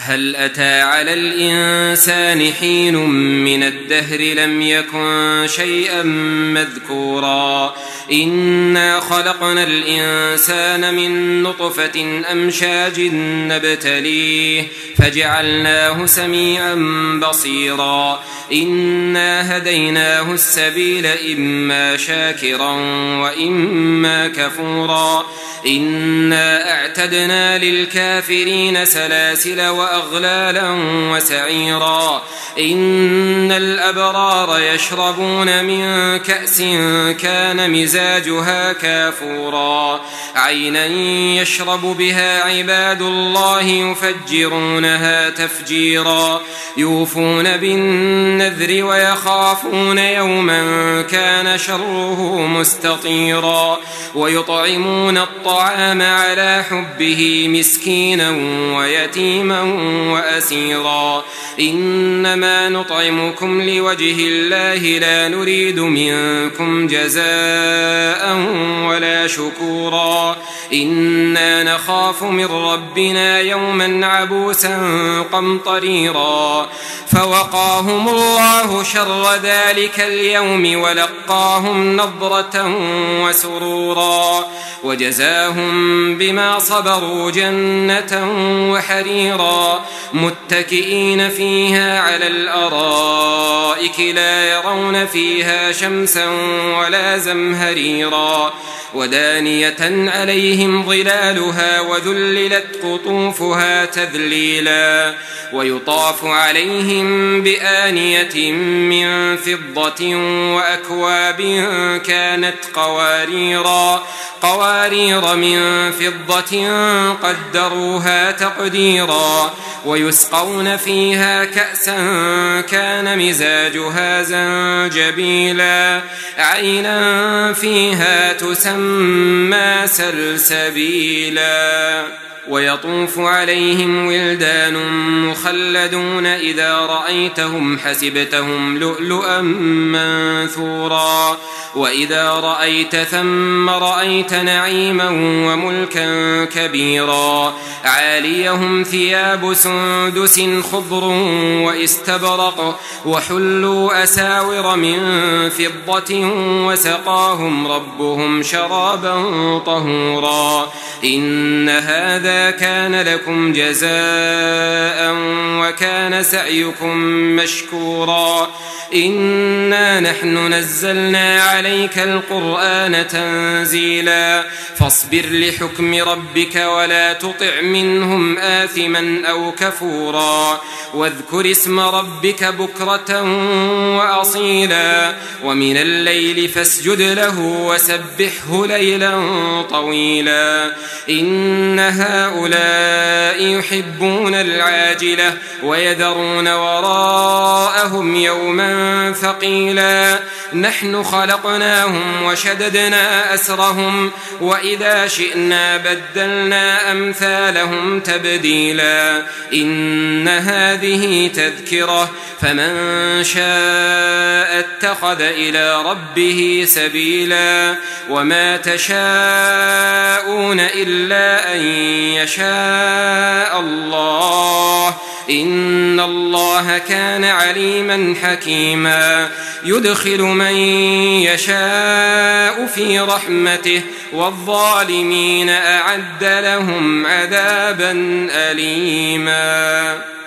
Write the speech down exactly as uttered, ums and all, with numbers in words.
هل أتى على الإنسان حين من الدهر لم يكن شيئا مذكورا إنا خلقنا الإنسان من نطفة أمشاج نبتليه فجعلناه سميعا بصيرا إنا هديناه السبيل إما شاكرا وإما كفورا إنا أعتدنا للكافرين سلاسل وأغلالا وسعيرا إن الأبرار يشربون من كأس كان مزاجها كافورا عينا يشرب بها عباد الله يفجرونها تفجيرا يوفون بالنذر ويخافون يوما كان شره مستطيرا ويطعمون الطعام على حبه مسكينا ويتيما وأسيرا إنما نطعمكم لوجه الله لا نريد منكم جزاء ولا شكورا إنا نخاف من ربنا يوما عبوسا قمطريرا فوقاهم الله شر ذلك اليوم ولقاهم نضرة وسرورا وجزاهم بما صبروا جنة وحريرا متكئين فيها على الأرائك لا يرون فيها شمسا ولا زمهريرا ودانية عليهم ظلالها وذللت قطوفها تذليلا ويطاف عليهم بآنية من فضة وأكواب كانت قواريرا قوارير من فضة قدروها تقديرا ويسقون فيها كأسا كان مزاجها زنجبيلا عينا فيها تسمى سلسبيلا ويطوف عليهم ولدان مخلدون إذا رأيتهم حسبتهم لؤلؤا منثورا وإذا رأيت ثم رأيت نعيما وملكا كبيرا عاليهم ثياب سندس خضر واستبرق وحلوا أساور من فضة وسقاهم ربهم شرابا طهورا إن هذا كان لكم جزاء وكان سعيكم مشكورا إنا نحن نزلنا عليك القرآن تنزيلا فاصبر لحكم ربك ولا تطع منهم آثما أو كفورا واذكر اسم ربك بكرة وأصيلا ومن الليل فاسجد له وسبحه ليلا طويلا إن هؤلاء يحبون العاجلة ويذرون وراءهم يوما ثقيلا نحن خلقناهم وشددنا أسرهم وإذا شئنا بدلنا أمثالهم تبديلا إن هذه تذكرة فمن شاء اتخذ إلى ربه سبيلا وما تشاءون إلا أن يشاء الله إن الله كان عليما حكيما يدخل من يشاء في رحمته والظالمين أعد لهم عذابا أليما.